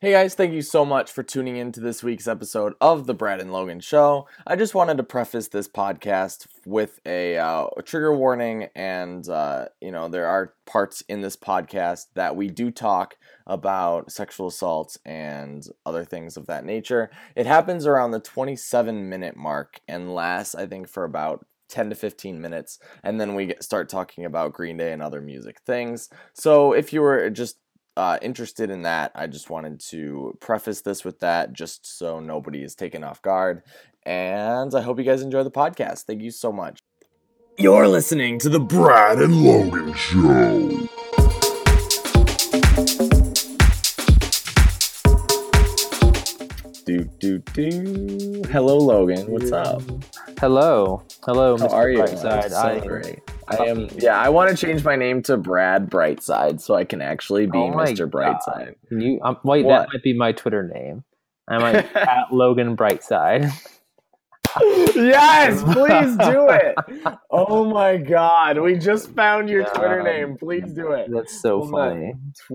Hey guys, thank you so much for tuning in to this week's episode of the Brad and Logan Show. I just wanted to preface this podcast with a trigger warning, and there are parts in this podcast that we do talk about sexual assault and other things of that nature. It happens around the 27-minute mark and lasts, I think, for about 10 to 15 minutes, and then we start talking about Green Day and other music things. So if you were just interested in that, I just wanted to preface this with that just so nobody is taken off guard. And I hope you guys enjoy the podcast. Thank you so much. You're listening to the Brad and Logan Show. Hello, Logan. What's up? Hello, How Mr. are you? Brightside. So great. I am. Yeah, I want to change my name to Brad Brightside so I can actually be Mr. Brightside. Wait, that might be my Twitter name. I might at Logan Brightside. Yes, please do it. Oh my God, we just found your Twitter name. Please do it. That's so funny.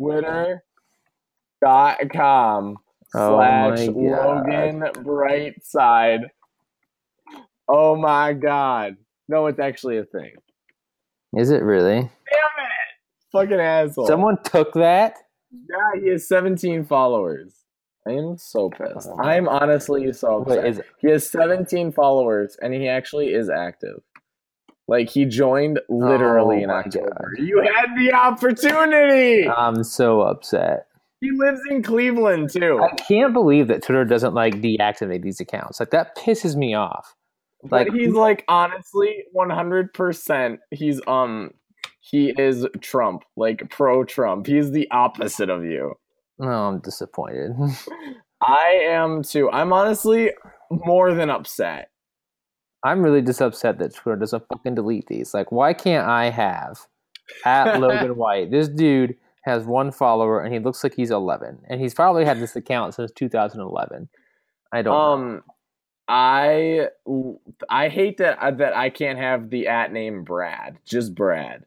Twitter.com/Logan Brightside. Oh my God. No, it's actually a thing. Is it really? Damn it! Fucking asshole. Someone took that? Yeah, he has 17 followers. I am so pissed. I'm honestly so upset. He has 17 followers, and he actually is active. Like, he joined literally in October. God. You had the opportunity! I'm so upset. He lives in Cleveland, too. I can't believe that Twitter doesn't, deactivate these accounts. That pisses me off. But he's honestly 100%. He is Trump, pro Trump. He's the opposite of you. No, I'm disappointed. I am too. I'm honestly more than upset. I'm really just upset that Twitter doesn't fucking delete these. Why can't I have at Logan White? This dude has 1 follower and he looks like he's 11, and he's probably had this account since 2011. I don't know. I hate that I can't have the @ name Brad, just Brad.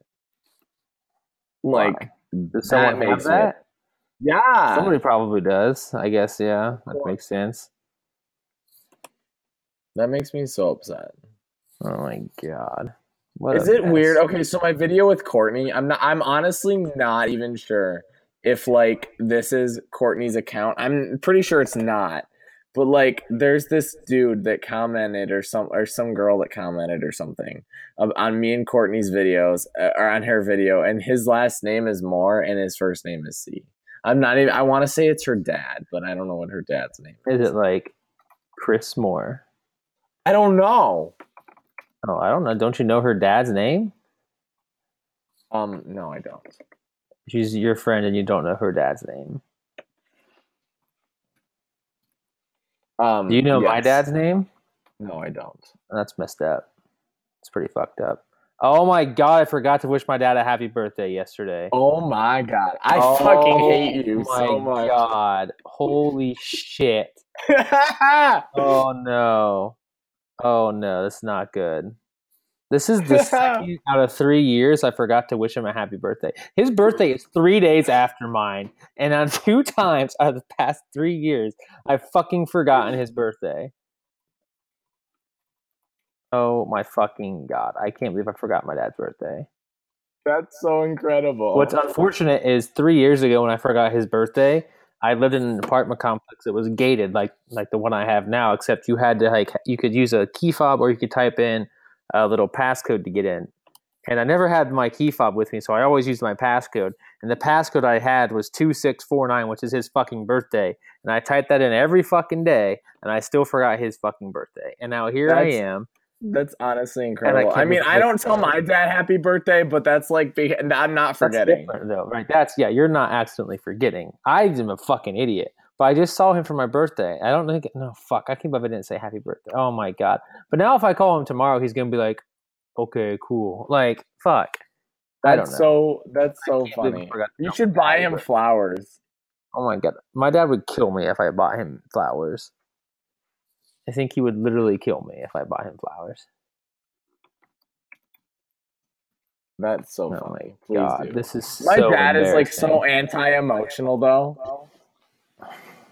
Does someone have that? Yeah, somebody probably does. I guess. Yeah, that makes sense. That makes me so upset. Oh my God! Is it weird? Okay, so my video with Courtney, I'm honestly not even sure if this is Courtney's account. I'm pretty sure it's not. But there's this dude that commented or some girl that commented or something on me and Courtney's videos or on her video, and his last name is Moore and his first name is C. I want to say it's her dad, but I don't know what her dad's name is. Is it Chris Moore? I don't know. Oh, I don't know. Don't you know her dad's name? No, I don't. She's your friend and you don't know her dad's name. Do you know my dad's name? No, I don't. That's messed up. It's pretty fucked up. Oh my God, I forgot to wish my dad a happy birthday yesterday. Oh my God. I fucking hate you so much. Oh my God. Holy shit. Oh no. Oh no, that's not good. This is the second out of 3 years I forgot to wish him a happy birthday. His birthday is 3 days after mine, and on 2 times out of the past 3 years, I've fucking forgotten his birthday. Oh my fucking God. I can't believe I forgot my dad's birthday. That's so incredible. What's unfortunate is 3 years ago when I forgot his birthday, I lived in an apartment complex that was gated like the one I have now, except you had to you could use a key fob or you could type in a little passcode to get in. And I never had my key fob with me, so I always used my passcode. And the passcode I had was 2649, which is his fucking birthday. And I typed that in every fucking day, and I still forgot his fucking birthday. And now I am. That's honestly incredible. I don't tell my dad happy birthday, but that's I'm not forgetting. That's though, right? You're not accidentally forgetting. I am a fucking idiot. But I just saw him for my birthday. I don't think, I can't believe I didn't say happy birthday. Oh my God. But now if I call him tomorrow, he's going to be like, okay, cool. Fuck. That's so funny. You should buy him flowers. Oh my God. My dad would kill me if I bought him flowers. I think he would literally kill me if I bought him flowers. That's so funny. Please God, do. This is my so dad is so anti-emotional though.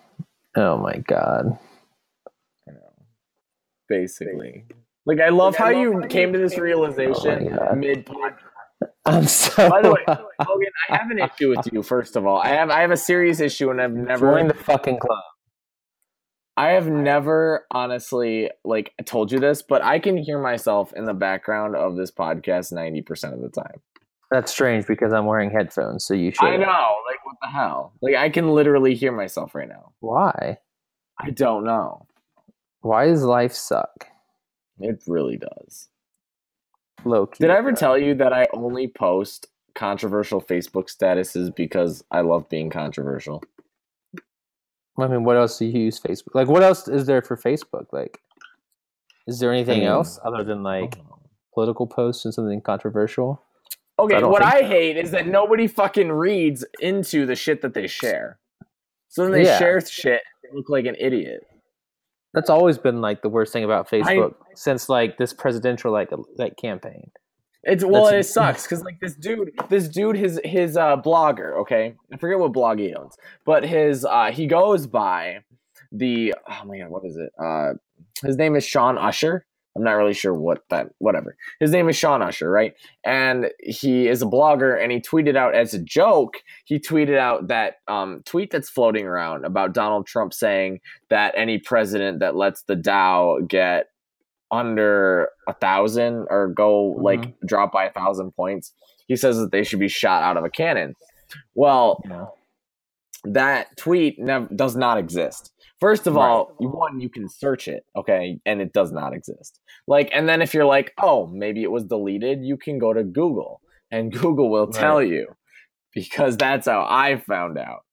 Oh my god. I know. Basically. Like, I love how you came to this realization mid-podcast. I'm so. By the way, Logan, I have an issue with you. First of all, I have a serious issue, and I've never join the fucking club. I have never honestly like told you this, but I can hear myself in the background of this podcast 90% of the time. That's strange because I'm wearing headphones, so you should. I know, like what the hell? Like I can literally hear myself right now. Why? I don't know. Why does life suck? It really does. Low key. Did I ever tell you that I only post controversial Facebook statuses because I love being controversial? I mean, what else do you use Facebook? Like, what else is there for Facebook? Like, is there anything else other than like political posts and something controversial? Okay, what I hate is that nobody fucking reads into the shit that they share. So then they share shit and look like an idiot. That's always been like the worst thing about Facebook since like this presidential like campaign. It sucks because like this dude, his blogger, okay, I forget what blog he owns, but he goes by oh my god, what is it? His name is Sean Usher. I'm not really sure whatever. His name is Sean Usher, right? And he is a blogger, and he tweeted out as a joke, he tweeted out that tweet that's floating around about Donald Trump saying that any president that lets the Dow get under 1,000 or go like drop by 1,000 points, he says that they should be shot out of a cannon. Well, that tweet does not exist. First of all, you can search it, okay, and it does not exist. Like, and then if you're like, oh, maybe it was deleted, you can go to Google, and Google will tell you, because that's how I found out.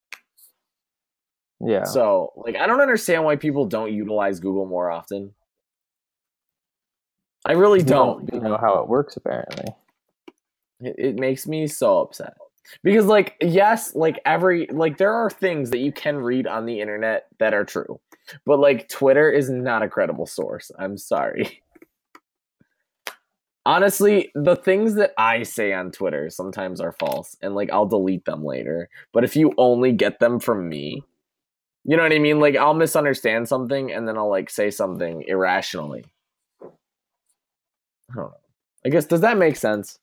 Yeah. So, like, I don't understand why people don't utilize Google more often. I really don't. You know how it works, apparently. It makes me so upset. Because, like, yes, like, there are things that you can read on the internet that are true. But, like, Twitter is not a credible source. I'm sorry. Honestly, the things that I say on Twitter sometimes are false. And, like, I'll delete them later. But if you only get them from me, you know what I mean? Like, I'll misunderstand something and then I'll, like, say something irrationally. I don't know. I guess, does that make sense?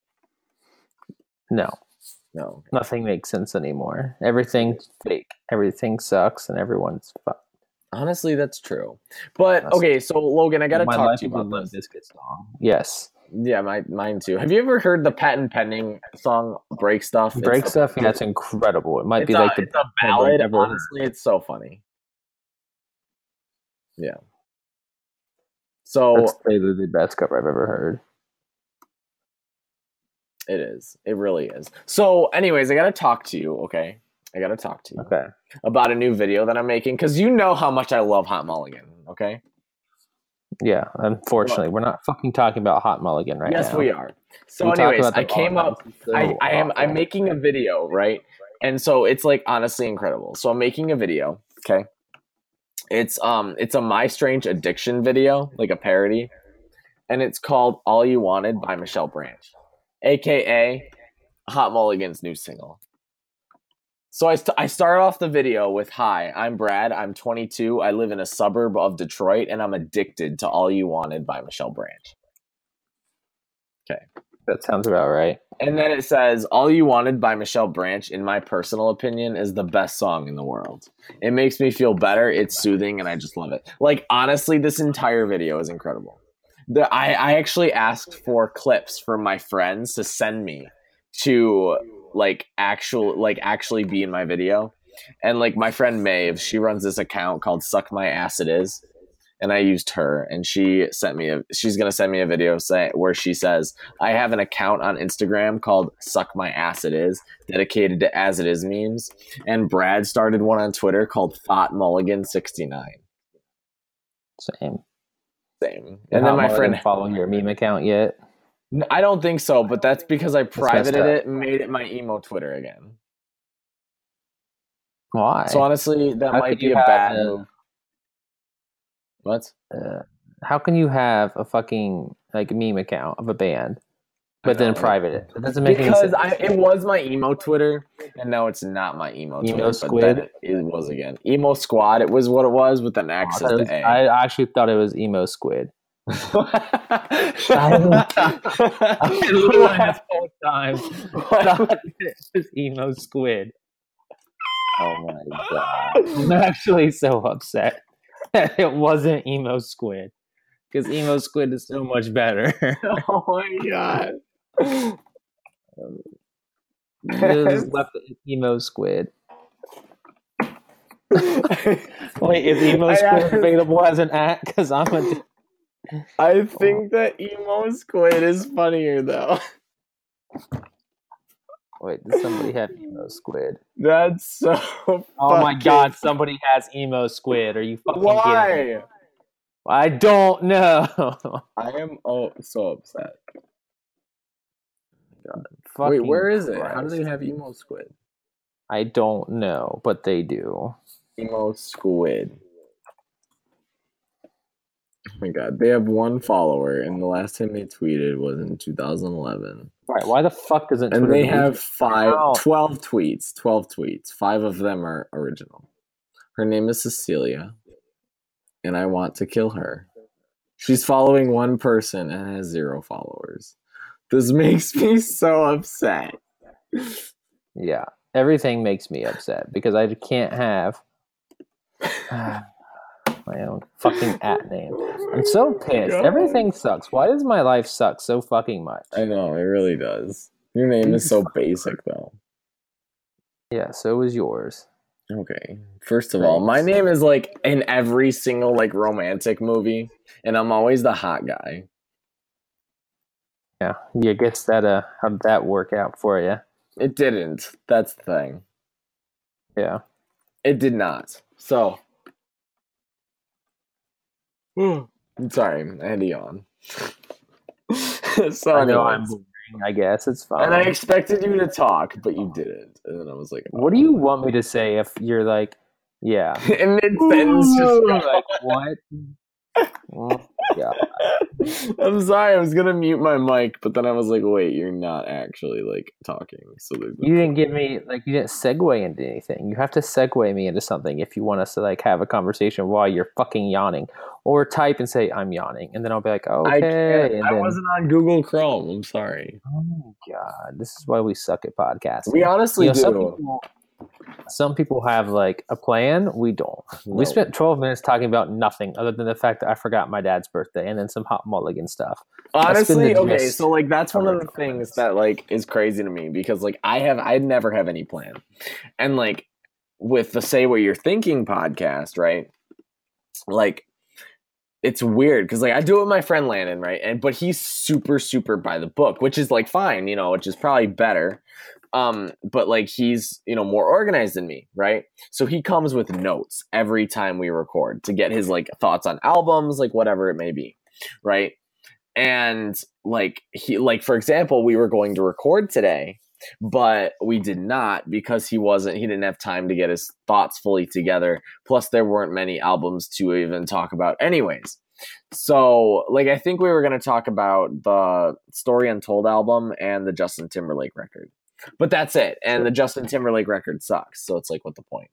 No. No. Nothing makes sense anymore. Everything's fake. Everything sucks and everyone's fucked. Honestly, that's true. But, okay, so, Logan, I gotta talk to you about this. Biscuit song. Yes. Yeah, mine too. Have you ever heard the Patent Pending song, Break Stuff? Break Stuff? Yeah, it's incredible. It might be like it's a ballad. Honestly, it's so funny. Yeah. So that's probably the best cover I've ever heard. It is. It really is. So, anyways, I gotta talk to you, okay? Okay. About a new video that I'm making, because you know how much I love Hot Mulligan, okay? Yeah, unfortunately, we're not fucking talking about Hot Mulligan right now. Yes, we are. So, anyways, I came up. I'm making a video, right? And so it's like honestly incredible. So I'm making a video, okay? It's a My Strange Addiction video, like a parody, and it's called "All You Wanted" by Michelle Branch, aka Hot Mulligan's new single. So I start off the video with, "Hi, I'm Brad. I'm 22. I live in a suburb of Detroit, and I'm addicted to All You Wanted by Michelle Branch." Okay. That sounds about right. And then it says, "All You Wanted by Michelle Branch, in my personal opinion, is the best song in the world. It makes me feel better. It's soothing, and I just love it." Like, honestly, this entire video is incredible. I actually asked for clips from my friends to send me to actually be in my video. And like my friend Maeve, she runs this account called Suck My Ass It Is. And I used her, and she's going to send me a video where she says, "I have an account on Instagram called Suck My Ass It Is, dedicated to As It Is memes. And Brad started one on Twitter called Thought Mulligan 69. Same. And then my friend following your meme account yet? I don't think so, but that's because I privated it and made it my emo Twitter again. Why? So honestly, that might be a bad move. What? How can you have a fucking like meme account of a band, but then private it? It doesn't make any sense. Because it was my emo Twitter, And now it's not my emo Emo Twitter, Squid? but then it was again. Emo Squad, it was what it was with an X as the A. I actually thought it was Emo Squid. I literally this whole time thought it was Emo Squid. Oh my god. I'm actually so upset that it wasn't Emo Squid. Because Emo Squid is so much better. Oh my god. Just left it Emo Squid. Wait, is Emo Squid available as an act? Because I'm a... I think that Emo Squid is funnier though. Wait, does somebody have Emo Squid? That's so Oh my god, somebody has Emo Squid. Are you fucking kidding me? Why? I don't know. I am so upset. God, Wait, where is it? Christ. How do they have Emo Squid? I don't know, but they do. Emo Squid. Oh my god, they have one follower, and the last time they tweeted was in 2011. Right, why the fuck doesn't And Twitter they do have this? 12 tweets. 12 tweets. 5 of them are original. Her name is Cecilia, and I want to kill her. She's following one person and has 0 followers. This makes me so upset. Yeah, everything makes me upset because I can't have my own fucking at name. I'm so pissed. God. Everything sucks. Why does my life suck so fucking much? I know, it really does. Your name is so basic, though. Yeah, so is yours. Okay. First of all, my name is like in every single like romantic movie, and I'm always the hot guy. Yeah, I guess that how did that work out for you? It didn't. That's the thing. Yeah. It did not. So, I'm sorry, I had to yawn. So I know I'm anyways. boring. I guess it's fine. And I expected you to talk, but you didn't. And then I was like, What do you want me to say if you're like, yeah? And mid-sentence just Like, what? Oh, God. I'm sorry, I was gonna mute my mic, but then I was like, wait, you're not actually like talking. So You didn't give me you didn't segue into anything. You have to segue me into something if you want us to like have a conversation while you're fucking yawning, or type and say I'm yawning, and then I'll be like, okay. I can't. And I then, wasn't on Google Chrome. I'm sorry. oh God, this is why we suck at podcasting. We honestly do. Some people have like a plan. We don't. No. We spent 12 minutes talking about nothing other than the fact that I forgot my dad's birthday and then some hot mulligan stuff. Honestly, the okay, gist so like that's one of the of our things comments. that like is crazy to me because like I never have any plan. And like with the Say What You're Thinking podcast, right? Like it's weird because like I do it with my friend Landon, right? But he's super by the book, which is like fine, you know, which is probably better. But like he's, you know, more organized than me, right? So he comes with notes every time we record to get his like thoughts on albums, like whatever it may be, right? And like he for example, we were going to record today, but we did not because he didn't have time to get his thoughts fully together. Plus there weren't many albums to even talk about anyways. So like I think we were going to talk about the Story Untold album and the Justin Timberlake record. But that's it. And the Justin Timberlake record sucks. So it's like, what the point?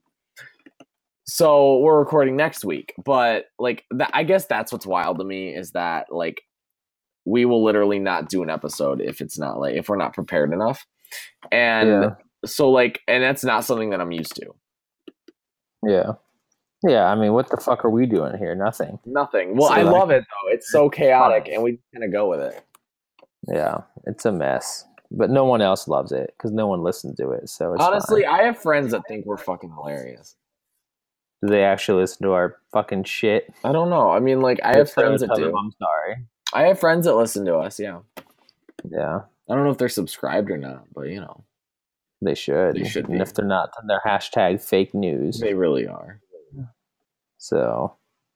So we're recording next week. But like, I guess that's what's wild to me is that like, we will literally not do an episode if it's not like, if we're not prepared enough. And so like, and that's not something that I'm used to. Yeah. Yeah. I mean, what the fuck are we doing here? Nothing. Nothing. Well, So, I like, love it though. It's so chaotic and we kind of go with it. Yeah. It's a mess. But no one else loves it because no one listens to it. So it's Honestly, fine. I have friends that think we're fucking hilarious. Do they actually listen to our fucking shit? I don't know. I mean, like, I have friends that Tell do. them I'm sorry. I have friends that listen to us, yeah. Yeah. I don't know if they're subscribed or not, but, you know. They should. They should And be. if they're not, then they're hashtag fake news. They really are. So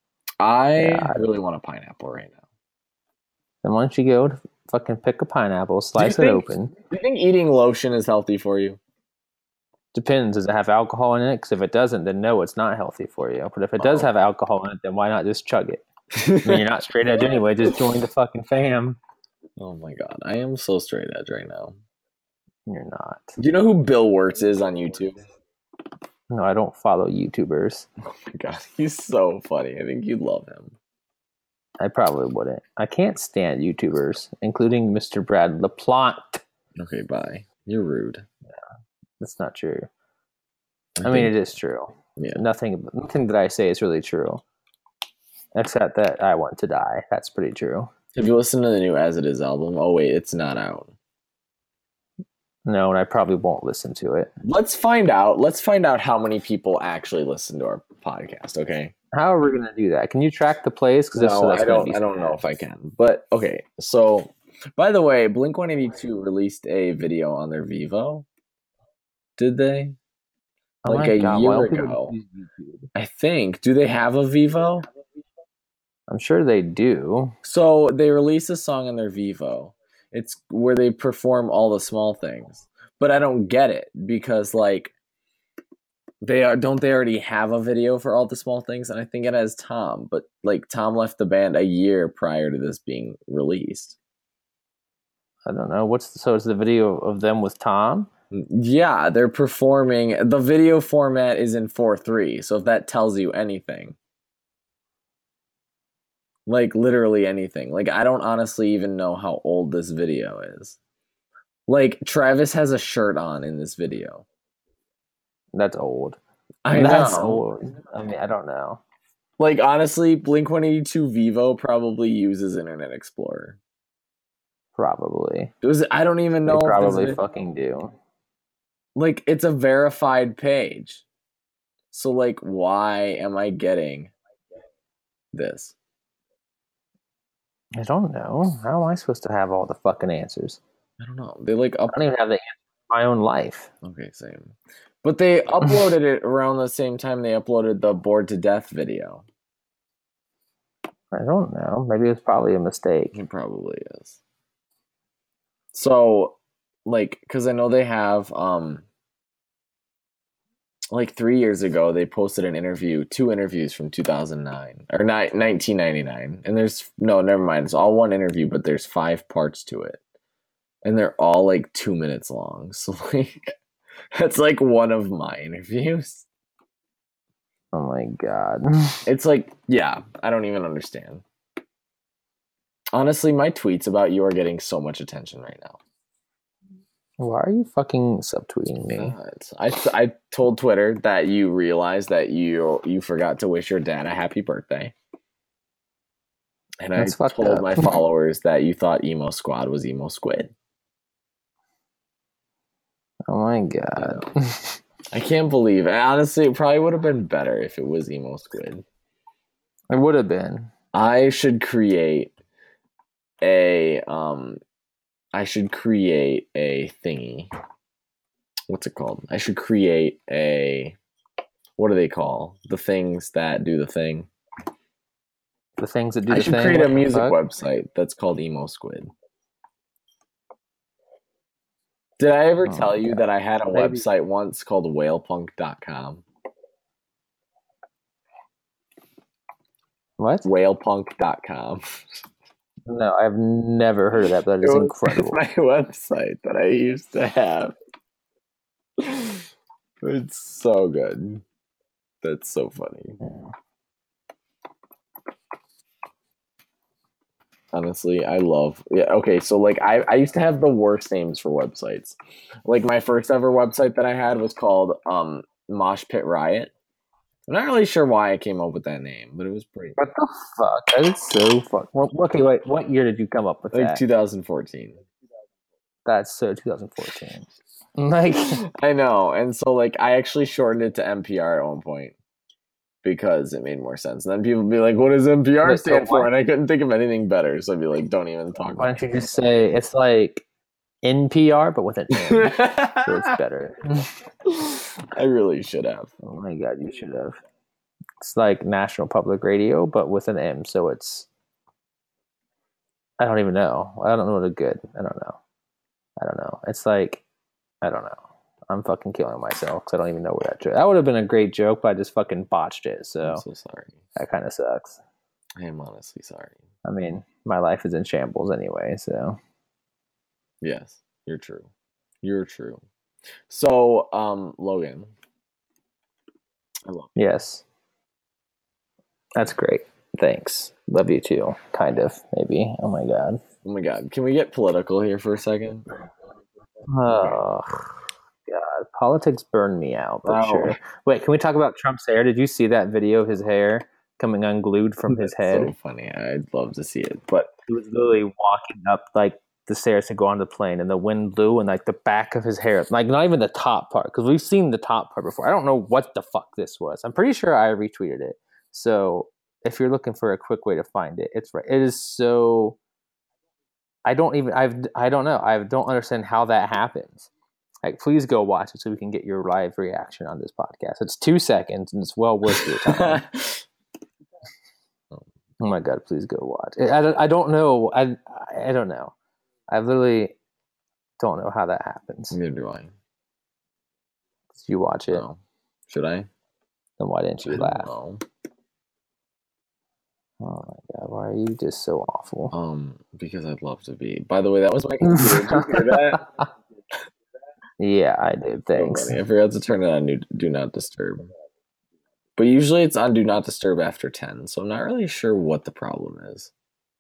I really want a pineapple right now. then why don't you go to fucking pick a pineapple, slice it open. Do you think eating lotion is healthy for you? Depends. Does it have alcohol in it? Because if it doesn't, then no, it's not healthy for you. But if it does have alcohol in it, then why not just chug it? I mean, you're not straight edge anyway. Just join the fucking fam. Oh my god. I am so straight edge right now. You're not. Do you know who Bill Wirtz is on YouTube? No, I don't follow YouTubers. Oh my god, he's so funny. I think you'd love him. I probably wouldn't. I can't stand YouTubers, including Mr. Brad LaPlante. Okay, bye. You're rude. That's not true. I mean, it is true. Yeah. Nothing that I say is really true, except that I want to die. That's pretty true. Have you listened to the new As It Is album? Oh wait, it's not out. No, and I probably won't listen to it. Let's find out. Let's find out how many people actually listen to our podcast. Okay. How are we going to do that? Can you track the plays? No, I don't know if I can. But okay. So, by the way, Blink-182 released a video on their Vivo. Did they? Oh like my a God, year why don't people ago. use YouTube? I think. Do they have a Vivo? I'm sure they do. So they released a song on their Vivo. It's where they perform all the small things. But I don't get it because like they already have a video for all the small things, and I think it has Tom, but like Tom left the band a year prior to this being released. I don't know. So it's the video of them with Tom? Yeah, they're performing. The video format is in 4:3, so if that tells you anything. Like, literally anything. Like, I don't honestly even know how old this video is. Like, Travis has a shirt on in this video. That's old. That's old. I mean, I don't know. Like, honestly, Blink-182 Vivo probably uses Internet Explorer. Probably. I don't even know. They probably fucking do. Like, it's a verified page. So, like, why am I getting this? I don't know. How am I supposed to have all the fucking answers? I don't know. They like I don't even have the answer to my own life. Okay, same. But they uploaded it around the same time they uploaded the Bored to Death video. I don't know. Maybe it's probably a mistake. It probably is. So, like, because I know they have, like 3 years ago, they posted two interviews from 2009, or 1999. And never mind. It's all one interview, but there's 5 parts to it. And they're all like 2 minutes long. So, like, that's like one of my interviews. Oh my God. It's like, yeah, I don't even understand. Honestly, my tweets about you are getting so much attention right now. Why are you fucking subtweeting me? I told Twitter that you realized that you forgot to wish your dad a happy birthday. And I told my followers that you thought Emo Squad was Emo Squid. Oh my God. I can't believe it. Honestly, it probably would have been better if it was Emo Squid. It would have been. I should create a thingy. What's it called? I should create what do they call the things that do the thing? The things that do the thing? I should create a music website that's called Emo Squid. Did I ever tell you that I had a website once called whalepunk.com? What? Whalepunk.com. No, I've never heard of that, but that is incredible. It's my website that I used to have. It's so good. That's so funny. Honestly, I love... Yeah, okay, so like I used to have the worst names for websites. Like my first ever website that I had was called Mosh Pit Riot. I'm not really sure why I came up with that name, but it was pretty... What the fuck? That is so fuck. Okay, wait. What year did you come up with that? Like 2014. That's so 2014. Like... I know, and so like I actually shortened it to NPR at one point. Because it made more sense. And then people would be like, what does NPR stand for? And I couldn't think of anything better. So I'd be like, don't even talk about it. Why don't you just say it's like NPR, but with an N. So it's better. I really should have. Oh my God, you should have. It's like National Public Radio, but with an M. So it's... I don't even know. I don't know what a good... I don't know. It's like... I don't know. I'm fucking killing myself because I don't even know where that joke... That would have been a great joke, but I just fucking botched it. So I'm so sorry. That kind of sucks. I am honestly sorry. I mean, my life is in shambles anyway, so... Yes, you're true. You're true. So, Logan, I love you. Yes. That's great. Thanks. Love you too. Kind of, maybe. Oh my god. Oh my god, can we get political here for a second? Oh god. Politics burned me out for Oh. sure. Wait, can we talk about Trump's hair? Did you see that video of his hair coming unglued from his head? So funny. I'd love to see it, but He was literally walking up like the stairs to go on the plane, and the wind blew, and like the back of his hair, like not even the top part, because we've seen the top part before. I don't know what the fuck this was. I'm pretty sure I retweeted it. So if you're looking for a quick way to find it, it's right. It is so. I don't know. I don't understand how that happens. Like, please go watch it so we can get your live reaction on this podcast. It's 2 seconds and it's well worth your time. Oh my god! Please go watch. I don't know. I don't know. I literally don't know how that happens. neither do I. Did you watch it? No. Should I? Then why didn't you I don't laugh? know. Oh my god! Why are you just so awful? Because I'd love to be. By the way, that was my computer. Did you hear that? Yeah, I did. Thanks. So funny. I forgot to turn it on Do Not Disturb. But usually it's on Do Not Disturb after 10, so I'm not really sure what the problem is.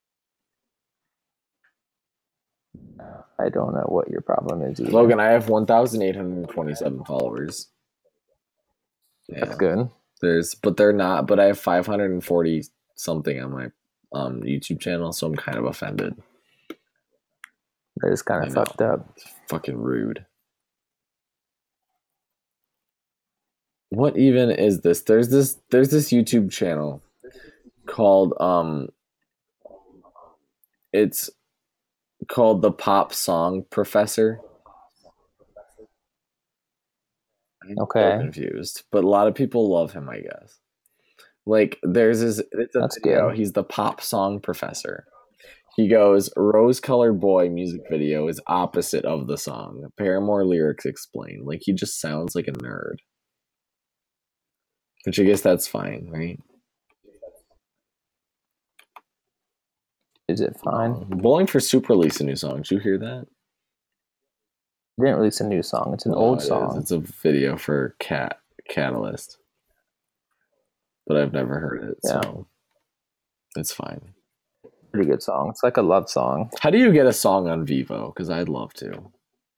I don't know what your problem is either. Logan, I have 1,827 followers. Yeah. That's good. But they're not. But I have 540 something on my YouTube channel, so I'm kind of offended. That is kind I of know. fucked up. It's fucking rude. What even is this? There's this YouTube channel called it's called The Pop Song Professor. I'm Okay. so confused, but a lot of people love him, I guess. Like, it's a That's video. good. He's the Pop Song Professor. He goes, "Rose-Colored Boy" music video is opposite of the song. Paramore lyrics explain. Like, he just sounds like a nerd. Which I guess that's fine, right? Is it fine? Bowling for Soup released a new song. Did you hear that? They didn't release a new song. It's an No, old it is. song. It's a video for Catalyst. But I've never heard it, so it's fine. Pretty good song. It's like a love song. How do you get a song on Vivo? Because I'd love to.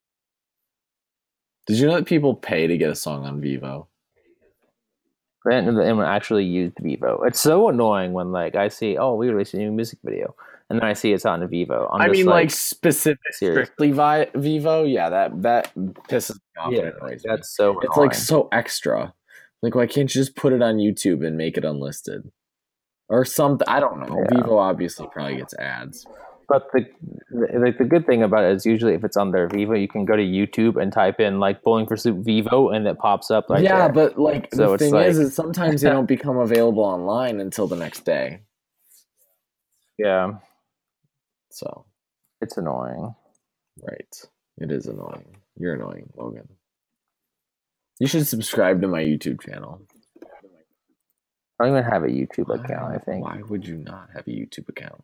Did you know that people pay to get a song on Vivo? I didn't know that anyone actually used Vivo. It's so annoying when like I see, oh, we released a new music video, and then I see it's on Vivo. I mean, like specific, serious. strictly Vivo. Yeah, that pisses me off. Yeah, and annoys me. that's so It's annoying. like so extra. Like, why can't you just put it on YouTube and make it unlisted, or something? I don't know. Yeah. Vivo obviously probably gets ads. But the good thing about it is usually if it's on their Vivo, you can go to YouTube and type in like Bowling for Soup Vivo, and it pops up right Yeah, there. but like So the it's thing like- is sometimes they don't become available online until the next day. Yeah, So, it's annoying. right. It is annoying. You're annoying, Logan. You should subscribe to my YouTube channel. I don't even have a YouTube account, I think. Why would you not have a YouTube account?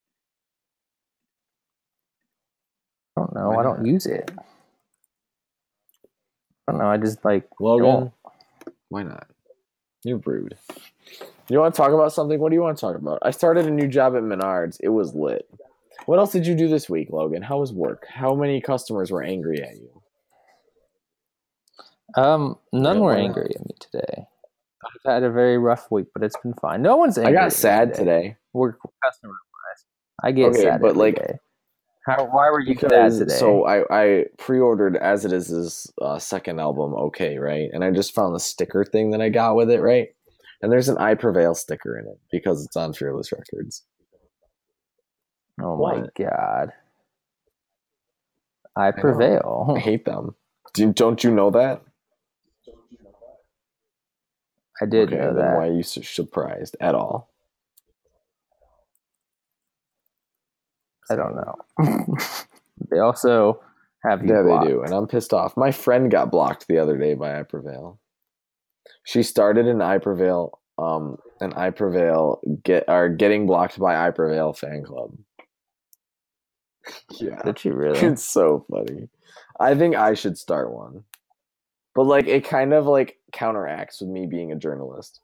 I don't know. Why I don't not? use it. I don't know. I just like Logan, don't. why not? You're rude. You want to talk about something? What do you want to talk about? I started a new job at Menards. It was lit. What else did you do this week, Logan? How was work? How many customers were angry at you? None Yeah, were why not? angry at me today. I've had a very rough week, but it's been fine. No one's I angry. at got me sad today. Work customer wise. I get Okay, sad but, every like, day. Why were you sad Because today? so I pre-ordered As It Is' second album, okay, right? And I just found the sticker thing that I got with it, right? And there's an I Prevail sticker in it because it's on Fearless Records. Oh my What? god. I know. prevail. I hate them. Don't you know that? I did Okay, know then that. why are you so surprised at all? I don't know. They also have you Yeah, blocked. they do, and I'm pissed off. My friend got blocked the other day by I Prevail. She started an I Prevail, getting blocked by I Prevail fan club. Yeah, Did you really? it's so funny. I think I should start one. But like it kind of like counteracts with me being a journalist.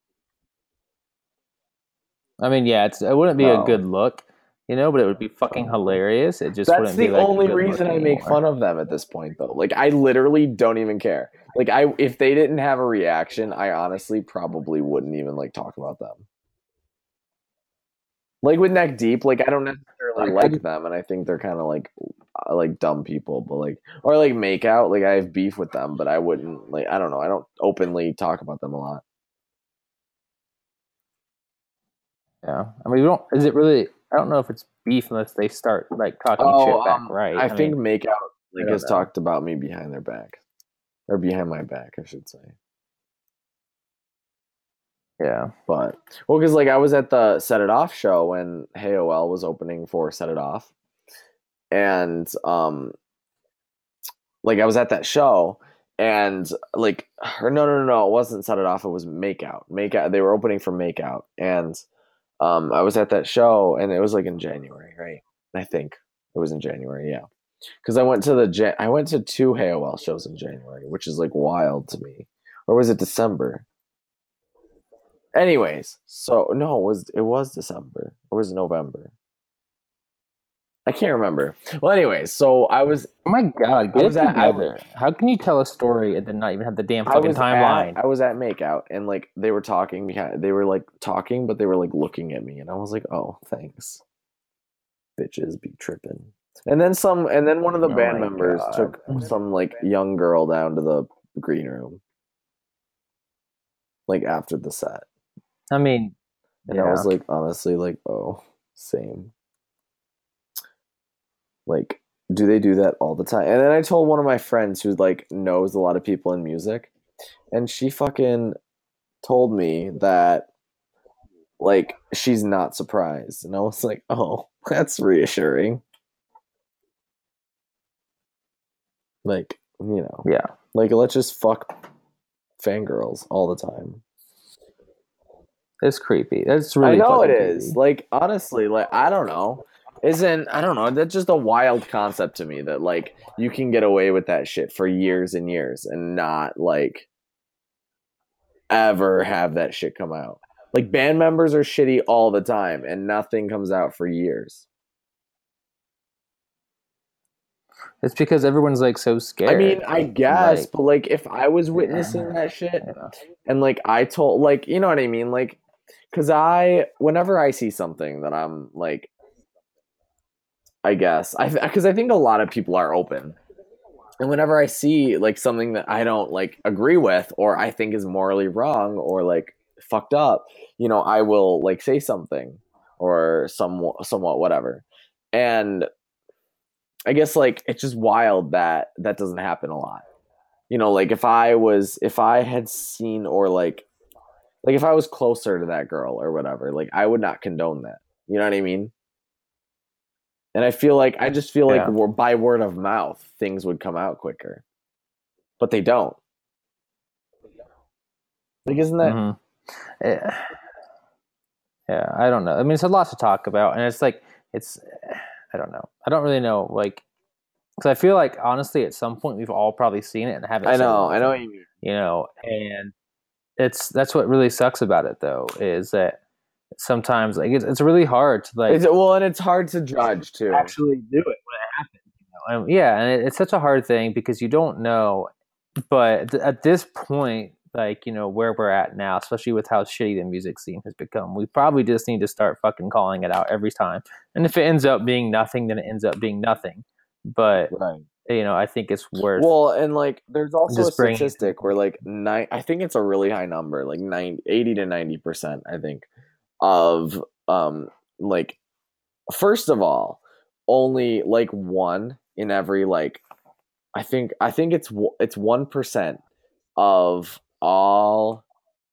I mean, yeah, it wouldn't be a No. good look, but it would be fucking hilarious. It just That's wouldn't be the like a only good reason look I make anymore. fun of them at this point, though. Like, I literally don't even care. Like, if they didn't have a reaction, I honestly probably wouldn't even like talk about them. Like with Neck Deep, like I don't necessarily like them, and I think they're kind of like dumb people, but like or like Make Out, like I have beef with them, but I wouldn't like I don't know, I don't openly talk about them a lot. Yeah, I mean, we don't. Is it really? I don't know if it's beef unless they start like talking shit back, right? I think mean, Make Out like I has don't know. talked about me behind their back, or behind my back, I should say. Yeah, But well, because like I was at the Set It Off show when HeyOL was opening for Set It Off, and like I was at that show, and like or no, it wasn't Set It Off, it was Make Out. Make Out, they were opening for Make Out, and I was at that show, and it was like in January, right? I think it was in January, yeah. Because I went to two HeyOL shows in January, which is like wild to me. Or was it December? Anyways, so no, it was December. Or was it November? I can't remember. Well, anyways, so I was oh my god, get it I together. How can you tell a story and then not even have the damn fucking timeline? I was at Makeout, and like they were talking they were like talking, but they were like looking at me, and I was like, oh, thanks. Bitches be tripping. And then one of the Oh band my members God. took some like young girl down to the green room. Like after the set. I mean, And I was like, honestly, like, oh, same. Like, do they do that all the time? And then I told one of my friends who like knows a lot of people in music, and she fucking told me that like she's not surprised. And I was like, oh, that's reassuring. Like, yeah, like let's just fuck fangirls all the time. it's creepy. That's really. I know it fucking is. creepy. Like honestly, like I don't know. I don't know. That's just a wild concept to me that like you can get away with that shit for years and years and not like ever have that shit come out. Like band members are shitty all the time and nothing comes out for years. It's because everyone's like so scared. I mean, I guess, like, but like if I was witnessing that shit and like I told like you know what I mean, like because whenever I see something that I'm like I guess because I think a lot of people are open, and whenever I see like something that I don't like agree with or I think is morally wrong or like fucked up, I will like say something or somewhat whatever. And I guess like it's just wild that doesn't happen a lot. Like if I had seen or like if I was closer to that girl or whatever, like I would not condone that. You know what I mean? And I just feel like by word of mouth, things would come out quicker. But they don't. Like, isn't that? Mm-hmm. Yeah, I don't know. I mean, it's a lot to talk about. And it's like, I don't know. I don't really know. Like, because I feel like, honestly, at some point, we've all probably seen it and haven't I know what you mean. And that's what really sucks about it, though, is that sometimes like it's really hard to like and it's hard to judge too. Actually do it when it happens. And it's such a hard thing because you don't know. But at this point, like where we're at now, especially with how shitty the music scene has become, we probably just need to start fucking calling it out every time. And if it ends up being nothing, then it ends up being nothing. But right. I think it's worth. Well, and like there's also a statistic where like I think it's a really high number, like 80 to 90%, I think, of like first of all, only like one in every like I think it's 1% of all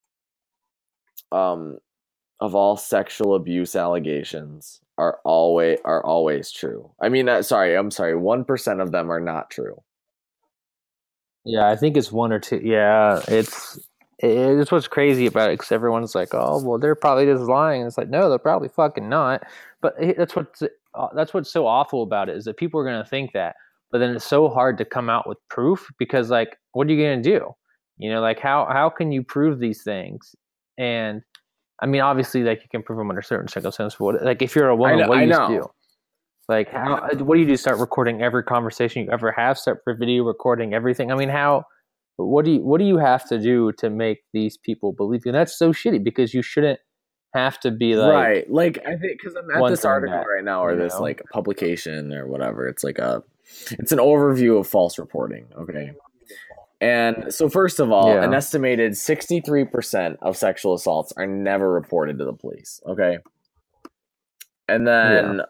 sexual abuse allegations are always true. I mean, I'm sorry, 1% of them are not true. Yeah, I think it's 1 or 2. Yeah, it's what's crazy about it because everyone's like, oh, well, they're probably just lying. It's like, no, they're probably fucking not. But that's what's so awful about it is that people are going to think that. but then it's so hard to come out with proof because, like, what are you going to do? You know, like, how can you prove these things? And I mean, obviously, like, you can prove them under certain circumstances. But like, if you're a woman, what do you do? Like, what do you do? Start recording every conversation you ever have? Start for video recording everything? I mean, what do you have to do to make these people believe you? And that's so shitty because you shouldn't have to be like, right. Like, I think because I'm at this article right now, or this like publication or whatever. It's like it's an overview of false reporting. Okay. And so, first of all, an estimated 63% of sexual assaults are never reported to the police. Okay. And then,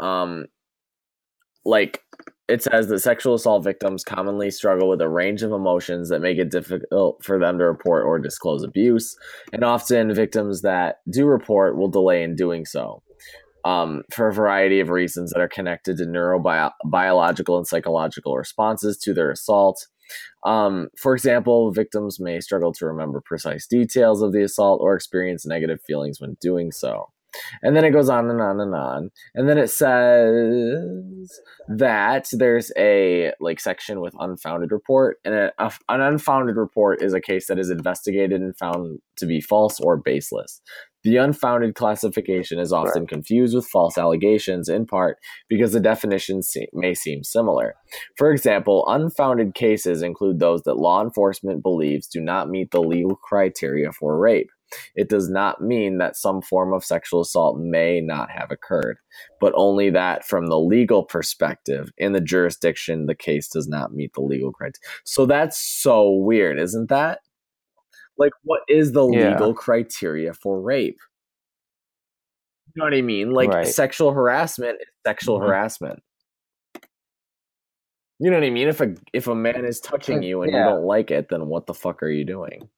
like, it says that sexual assault victims commonly struggle with a range of emotions that make it difficult for them to report or disclose abuse. And often victims that do report will delay in doing so for a variety of reasons that are connected to neurobiological and psychological responses to their assault. For example, victims may struggle to remember precise details of the assault or experience negative feelings when doing so. And then it goes on and on and on. And then it says that there's a like section with unfounded report, and an unfounded report is a case that is investigated and found to be false or baseless. The unfounded classification is often confused with false allegations, in part because the definitions may seem similar. For example, unfounded cases include those that law enforcement believes do not meet the legal criteria for rape. It does not mean that some form of sexual assault may not have occurred, but only that from the legal perspective, in the jurisdiction, the case does not meet the legal criteria. So that's so weird, isn't that? Like, what is the legal criteria for rape? You know what I mean? Like, sexual harassment is sexual harassment. You know what I mean? If a man is touching you and you don't like it, then what the fuck are you doing?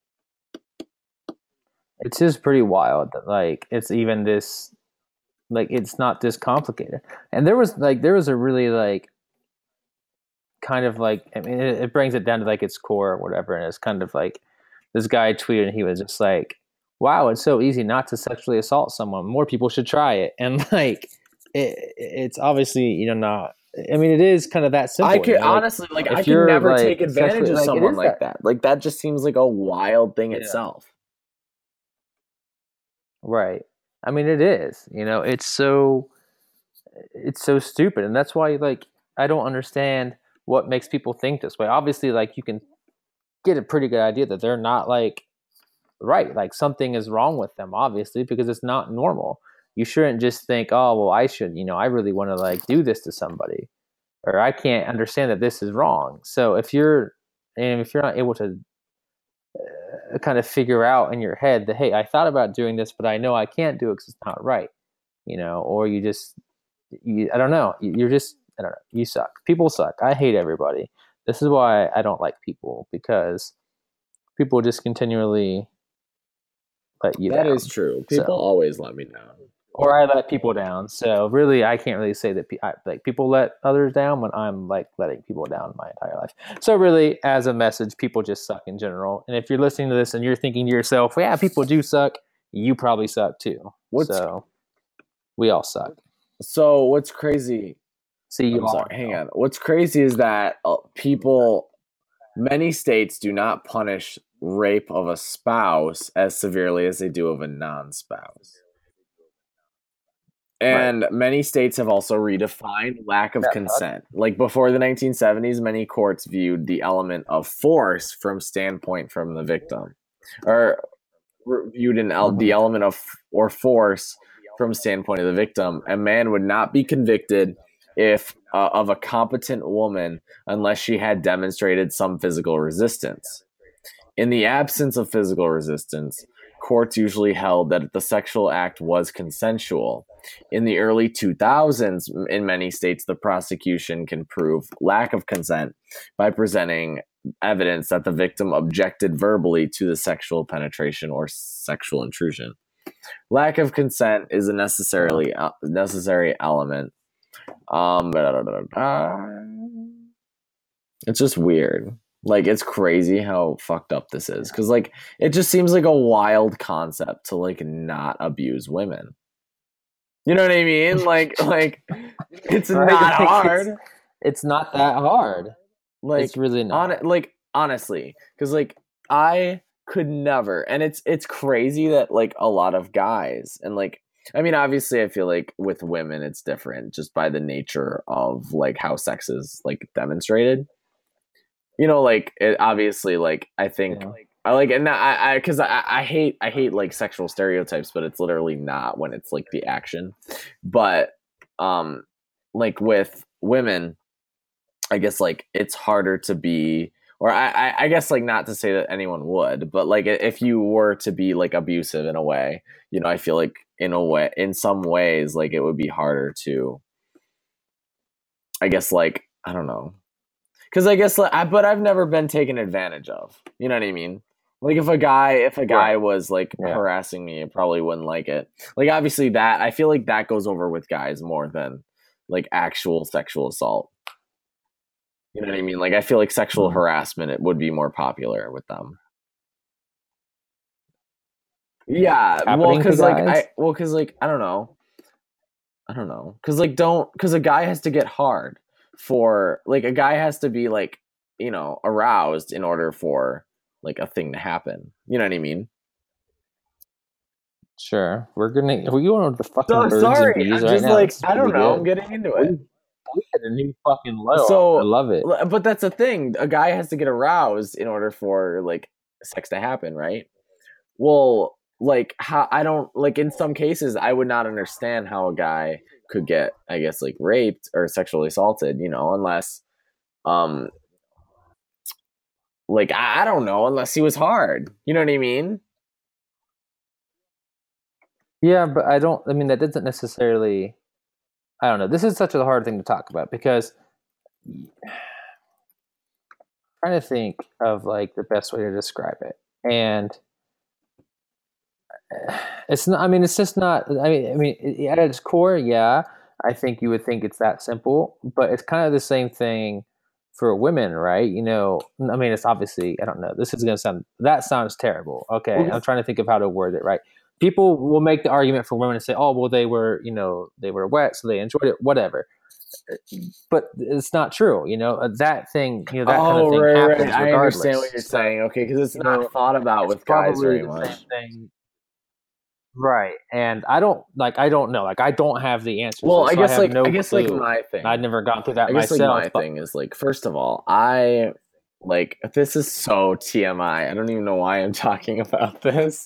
It's just pretty wild that, like, it's even this, like, it's not this complicated. And there was a really, like, kind of like, I mean, it brings it down to like its core or whatever. And it's kind of like this guy tweeted and he was just like, wow, it's so easy not to sexually assault someone. More people should try it. And like, it's obviously, you know, not, I mean, it is kind of that simple. I could honestly, like, I could never take advantage of someone like that. Like, that just seems like a wild thing itself. Right. I mean, it is, you know, it's so stupid. And that's why, like, I don't understand what makes people think this way. Obviously, like, you can get a pretty good idea that they're not, like, right. Like, something is wrong with them, obviously, because it's not normal. You shouldn't just think, oh, well, I should, you know, I really want to, like, do this to somebody, or I can't understand that this is wrong. So if you're not able to kind of figure out in your head that, hey, I thought about doing this, but I know I can't do it because it's not right, you know, or I don't know, you suck. People suck. I hate everybody. This is why I don't like people, because people just continually let you down. That is true. People always let me down. Or I let people down. So really, I can't really say that people let others down when I'm like letting people down my entire life. So really, as a message, people just suck in general. And if you're listening to this and you're thinking to yourself, well, yeah, people do suck, you probably suck too. So we all suck. So what's crazy? Hang on. What's crazy is that many states do not punish rape of a spouse as severely as they do of a non-spouse. And many states have also redefined lack of consent. Like, before the 1970s, many courts viewed the element of force from the victim, or viewed the element of or force from standpoint of the victim. A man would not be convicted of a competent woman unless she had demonstrated some physical resistance. In the absence of physical resistance, courts usually held that the sexual act was consensual. In the early 2000s, in many states, the prosecution can prove lack of consent by presenting evidence that the victim objected verbally to the sexual penetration or sexual intrusion. Lack of consent is a necessary element. It's just weird. Like, it's crazy how fucked up this is, because, like, it just seems like a wild concept to, like, not abuse women. You know what I mean? Like it's not hard. It's not that hard. Like It's really not. Honestly, because like I could never, and it's crazy that like a lot of guys, and like I mean obviously I feel like with women it's different just by the nature of like how sex is like demonstrated. You know, like it obviously like I think Yeah. I like, and I because I hate like sexual stereotypes, but it's literally not when it's like the action. But um like with women, I guess like it's harder to be, or I guess like not to say that anyone would, but like if you were to be like abusive in a way, you know, I feel like in a way, in some ways, like it would be harder to, I guess like, I don't know. Cause I guess like, but I've never been taken advantage of. You know what I mean? Like if a guy Right. was like Yeah. harassing me, I probably wouldn't like it. Like obviously that, I feel like that goes over with guys more than like actual sexual assault. You know what I mean? Like I feel like sexual Mhm. harassment it would be more popular with them. Yeah, Happening to guys? cuz like I don't know. I don't know. Cuz like don't cuz a guy has to get hard for like a guy has to be like, you know, aroused in order for like a thing to happen. You know what I mean? Sure. We're going with the fucking So birds and sorry. bees I'm right just now. like This is I don't pretty know. I'm good. getting into We it. we hit a new fucking low. I So love it. but that's the thing. A guy has to get aroused in order for like sex to happen, right? Well, like how I don't like in some cases I would not understand how a guy could get, I guess, like raped or sexually assaulted, you know, unless um like I don't know, unless he was hard. You know what I mean? Yeah, but I mean that doesn't necessarily I don't know. This is such a hard thing to talk about because I'm trying to think of like the best way to describe it. And it's not I mean it's just not at its core, yeah, I think you would think it's that simple, but it's kind of the same thing for women, right? You know, I mean, it's obviously, I don't know. This is going to sound, that sounds terrible. Okay. I'm Well, trying to think of how to word it right. People will make the argument for women and say, oh, well, they were, you know, they were wet, so they enjoyed it, whatever. But it's not true. You know, that thing, you know, that kind of oh, thing right. happens I understand what regardless. you're So, saying. Okay, because it's you not know, thought about it's with guys probably very the same much. thing. Right. And I don't know. Like, I don't have the answers to Well, this, so I have I no guess like clue. my I'd thing. never gone through that I guess like myself, my but thing is like first of all, I like this is so TMI. I don't even know why I'm talking about this.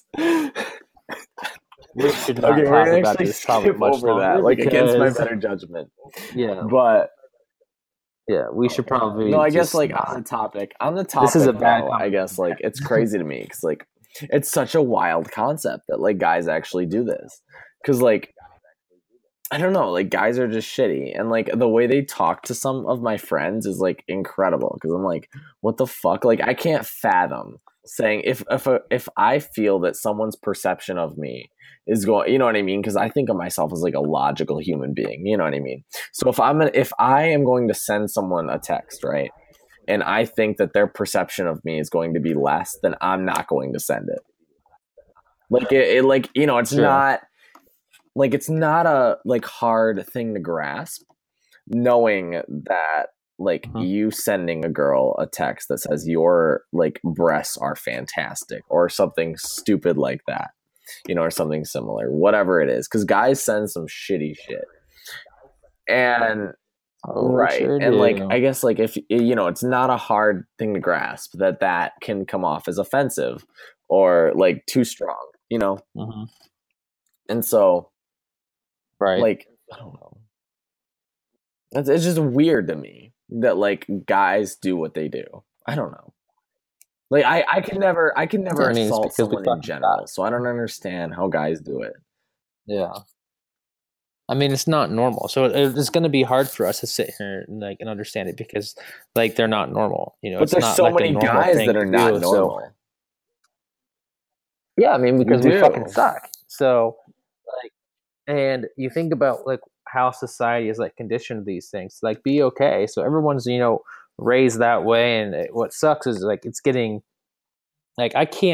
we should Okay, not we're talk gonna about actually this probably skip much over that, longer like against my because better judgment. yeah, But yeah, we should no, probably I guess just like not. on the This is a topic bad though, I guess like it's conversation. crazy to me because like it's such a wild concept that like guys actually do this. Because like I don't know, like guys are just shitty, and like the way they talk to some of my friends is like incredible. Because I'm like, what the fuck? Like I can't fathom saying if I feel that someone's perception of me is going, you know what I mean? Because I think of myself as like a logical human being, you know what I mean? So if I am going to send someone a text, right, and I think that their perception of me is going to be less, then I'm not going to send it. Like it like you know, Sure. it's not a like hard thing to grasp knowing that like Mhm. you sending a girl a text that says your like breasts are fantastic or something stupid like that, you know, or something similar, whatever it is, because guys send some shitty shit. And Oh, we right, sure and like do. I guess like if you know, it's not a hard thing to grasp that that can come off as offensive or like too strong, you know. Hmm. And so Right. like I don't know, it's just weird to me that like guys do what they do. I don't know. Like I can Yeah, never I mean, it's assault because we someone in fucking suck. general, so I don't understand how guys do it. Yeah. I mean, it's not normal, so it's going to be hard for us to sit here and like and understand it because like they're not normal. You know, But it's there's not so like a many normal guys thing that are to not do. So normal. yeah, I mean, You because we fucking do. suck. So like, and you think about like how society is like conditioned these things, like be okay. So everyone's raised that way, and what sucks is like it's getting like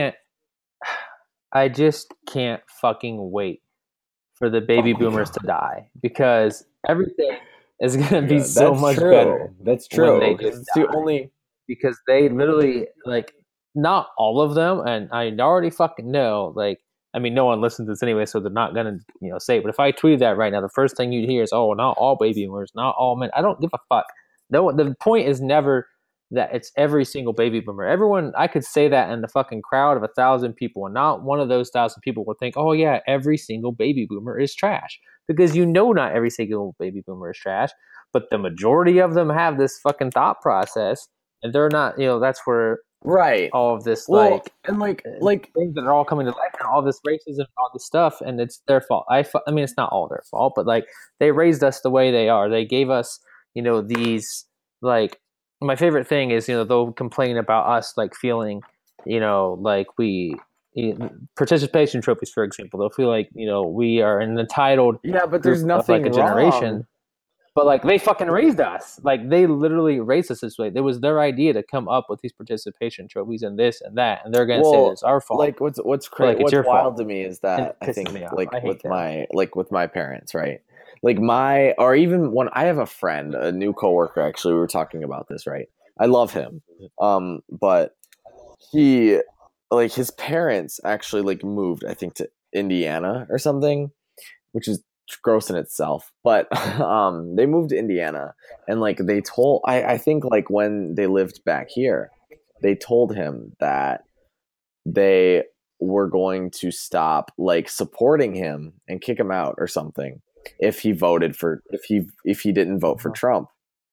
I just can't fucking wait for the baby Oh my boomers god. to die because everything is gonna be Yeah, so that's much true. better That's when true. they 'Cause just it's the die. only. Because they literally like not all of them, and I already fucking know. Like, I mean, no one listens to this anyway, so they're not gonna say it. But if I tweet that right now, the first thing you'd hear is, "Oh, not all baby boomers, not all men." I don't give a fuck. No, the point is never that it's every single baby boomer. Everyone, I could say that in the fucking crowd of 1,000 people, and not one of those 1,000 people will think, "Oh yeah, every single baby boomer is trash," because not every single baby boomer is trash, but the majority of them have this fucking thought process, and they're not. That's where Right. all of this Well, and things that are all coming to life, and all this racism, and all this stuff, and it's their fault. I mean, it's not all their fault, but like they raised us the way they are. They gave us, these like. My favorite thing is, they'll complain about us like feeling, like we participation trophies, for example. They'll feel like we are an entitled yeah, but group there's of like nothing a generation. wrong. But like they fucking raised us. Like they literally raised us this way. It was their idea to come up with these participation trophies and this and that, and they're gonna say that it's our fault. Like what's Like, it's what's your wild fault. to me is And that it I pisses think me off. like I hate with my parents, right? Like or even when I have a friend, a new coworker, actually, we were talking about this, right? I love him, but he like his parents actually like moved, I think, to Indiana or something, which is gross in itself. But they moved to Indiana, and like I think like when they lived back here, they told him that they were going to stop like supporting him and kick him out or something if he didn't vote for Trump,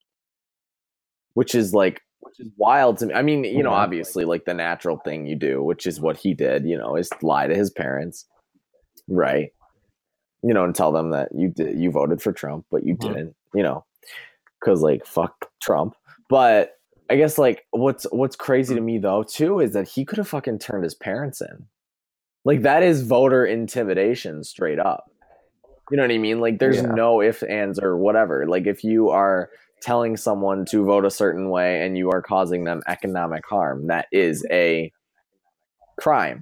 which is wild to me. I mean, obviously like the natural thing you do, which is what he did, is lie to his parents, right? And tell them that you voted for Trump, but you didn't, because like fuck Trump. But I guess like what's crazy to me though too is that he could have fucking turned his parents in. Like that is voter intimidation straight up. You know what I mean? Like there's no ifs, ands, or whatever. Like if you are telling someone to vote a certain way and you are causing them economic harm, that is a crime.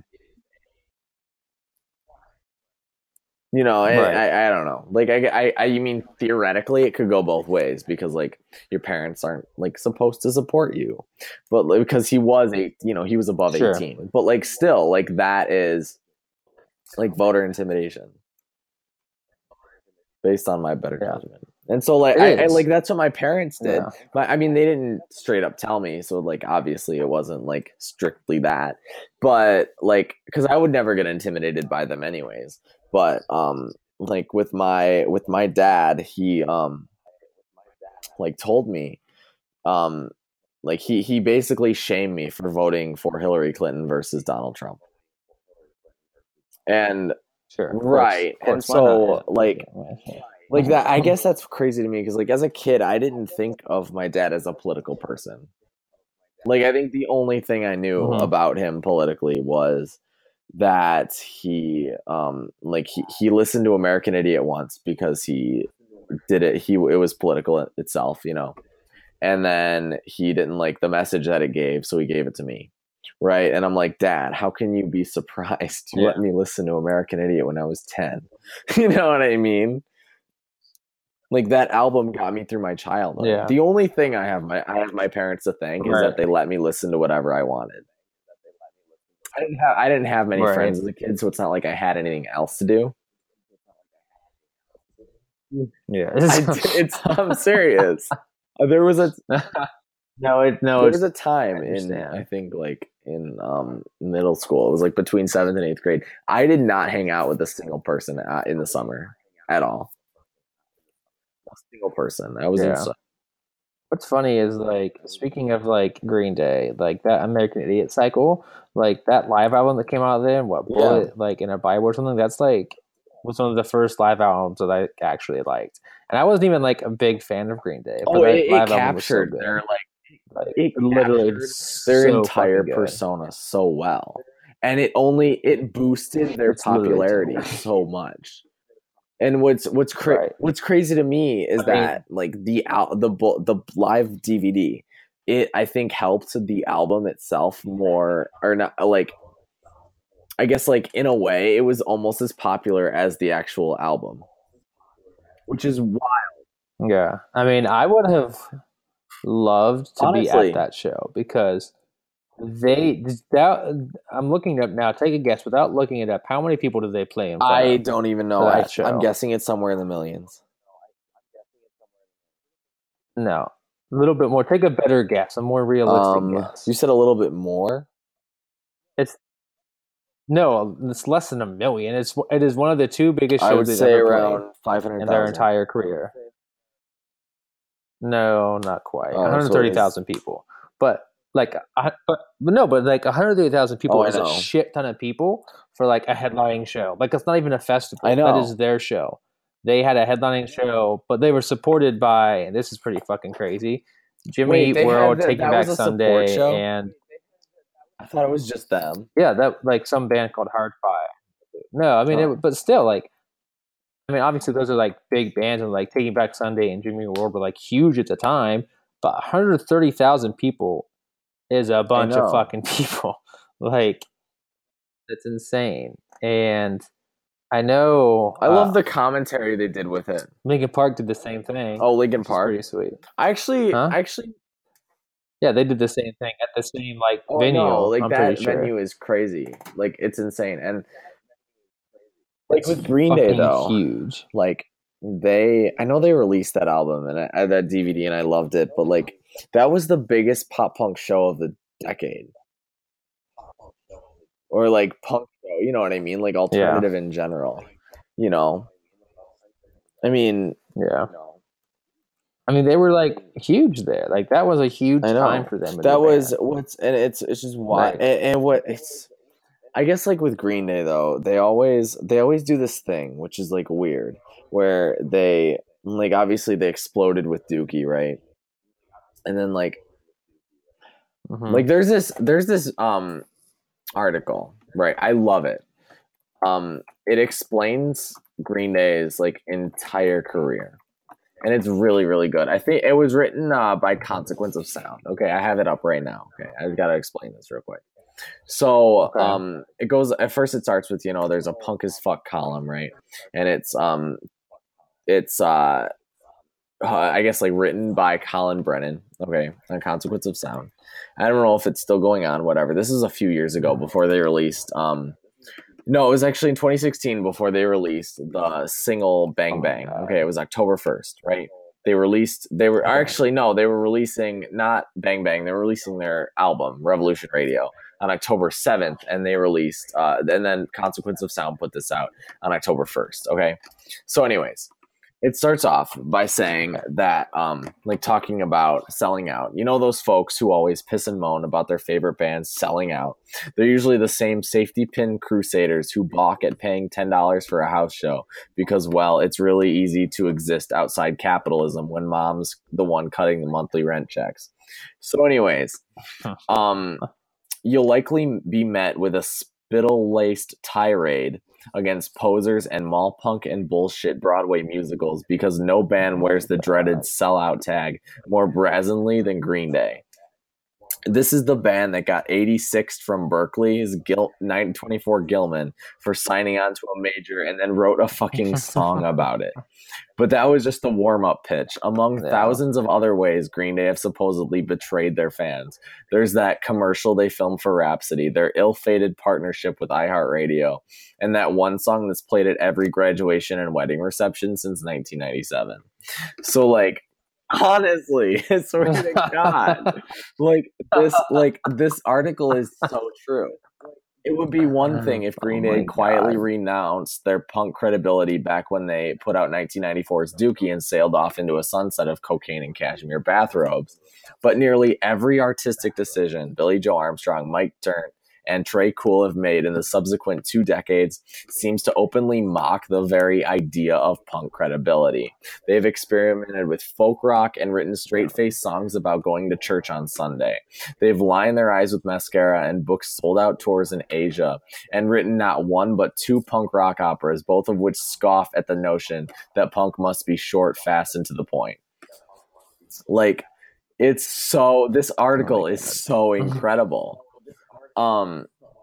Right. I don't know. Like you mean theoretically it could go both ways because like your parents aren't like supposed to support you, but like, because he was he was above 18, but like still like that is like voter intimidation based on my better judgment. And so like I like that's what my parents did. But I mean they didn't straight up tell me, so like obviously it wasn't like strictly that. But like because I would never get intimidated by them anyways. But like with my dad, he like told me like he basically shamed me for voting for Hillary Clinton versus Donald Trump. And right. And so like that, I guess that's crazy to me because like as a kid, I didn't think of my dad as a political person. Like I think the only thing I knew about him politically was that he he listened to American Idiot once because he did it. It was political itself, and then he didn't like the message that it gave, so he gave it to me. Right. And I'm like, Dad, how can you be surprised you let me listen to American Idiot when I was 10? You know what I mean? Like that album got me through my childhood. Yeah. The only thing I have my parents to thank is that they let me listen to whatever I wanted. I didn't have many friends as a kid, so it's not like I had anything else to do. Yeah. I'm serious. There was a there was a time I think like in middle school. It was like between 7th and 8th grade. I did not hang out with a single person in the summer at all. A single person. I was inside. What's funny is like speaking of like Green Day, like that American Idiot cycle, like that live album that came out there, Bullet, like in a Bible or something. That's like was one of the first live albums that I actually liked, and I wasn't even like a big fan of Green Day. But it captured their it literally their entire persona so well, and it boosted their popularity so much. And what's crazy to me is that like the live DVD, it I think helped the album itself more, or not, like I guess like in a way it was almost as popular as the actual album, which is wild. Yeah, I mean, I would have loved to be Honestly. at that show because that I'm looking it up now. Take a guess without looking it up. How many people did they play in front I of don't even for know. that I'm show? guessing it's somewhere in the millions. No, a little bit more. Take a better guess, a more realistic guess. You said a little bit more. It's no, it's less than 1 million. It is one of the two biggest I shows would they've say ever played around 500,000 in their entire career. No, not quite. Oh, so 130,000 people. But like, but 130,000 people I is a know. shit ton of people for like a headlining show. Like, it's not even a festival. I know. That is their show. They had a headlining show, but they were supported by, and this is pretty fucking crazy, Jimmy Wait, World, Taking that Back was a support Sunday, show? and I thought it was just them. yeah, that like some band called Hardfire. No, I mean, Oh. but still, like, I mean, obviously those are like big bands, and like Taking Back Sunday and Jimmy World were like huge at the time. But 130,000 people is a bunch of fucking people. Like, it's insane. And I know I love the commentary they did with it. Linkin Park did the same thing. Oh, Linkin which is Park. pretty sweet. I actually, yeah, they did the same thing at the same like I venue. know, like I'm that pretty sure. venue is crazy. Like, it's insane. And like It's with Green Day fucking though, huge. like I know they released that album and that DVD and I loved it, but like that was the biggest pop punk show of the decade, or like punk show. You know what I mean? Like alternative in general. You know, I mean, yeah. I mean, they were like huge there. Like that was a huge time for them. That was and it's just why Right. and what it's. I guess like with Green Day though, they always do this thing which is like weird, where they like obviously they exploded with Dookie, right? And then like like there's this article, right? I love it. It explains Green Day's like entire career. And it's really, really good. I think it was written by Consequence of Sound. Okay, I have it up right now. Okay, I've got to explain this real quick. So it goes at first. It starts with there's a punk as fuck column, right? And it's I guess like written by Colin Brennan. Okay, on Consequence of Sound. I don't know if it's still going on. Whatever. This is a few years ago before they released. No, it was actually in 2016 before they released the single Bang Bang. Okay, it was October 1st, right? They were releasing not Bang Bang, they were releasing their album, Revolution Radio, on October 7th, and they released, and then Consequence of Sound put this out on October 1st, okay? So anyways, it starts off by saying that, like talking about selling out. You know those folks who always piss and moan about their favorite bands selling out? They're usually the same safety pin crusaders who balk at paying $10 for a house show because, well, it's really easy to exist outside capitalism when mom's the one cutting the monthly rent checks. So anyways, you'll likely be met with a spittle-laced tirade against posers and mall punk and bullshit Broadway musicals because no band wears the dreaded sellout tag more brazenly than Green Day. This is the band that got 86th from Berkeley's 924 Gilman for signing on to a major and then wrote a fucking song about it. But that was just the warm-up pitch. Among thousands of other ways Green Day have supposedly betrayed their fans. There's that commercial they filmed for Rhapsody, their ill-fated partnership with iHeartRadio, and that one song that's played at every graduation and wedding reception since 1997. So, like, honestly, I swear to God, this article is so true. It would be one thing if Green Day quietly renounced their punk credibility back when they put out 1994's Dookie and sailed off into a sunset of cocaine and cashmere bathrobes. But nearly every artistic decision Billy Joe Armstrong, Mike Dirnt, and Trey Cool have made in the subsequent 2 decades seems to openly mock the very idea of punk credibility. They've experimented with folk rock and written straight-faced songs about going to church on Sunday. They've lined their eyes with mascara and booked sold-out tours in Asia and written not one but 2 punk rock operas, both of which scoff at the notion that punk must be short, fast, and to the point. Like, this article is so incredible.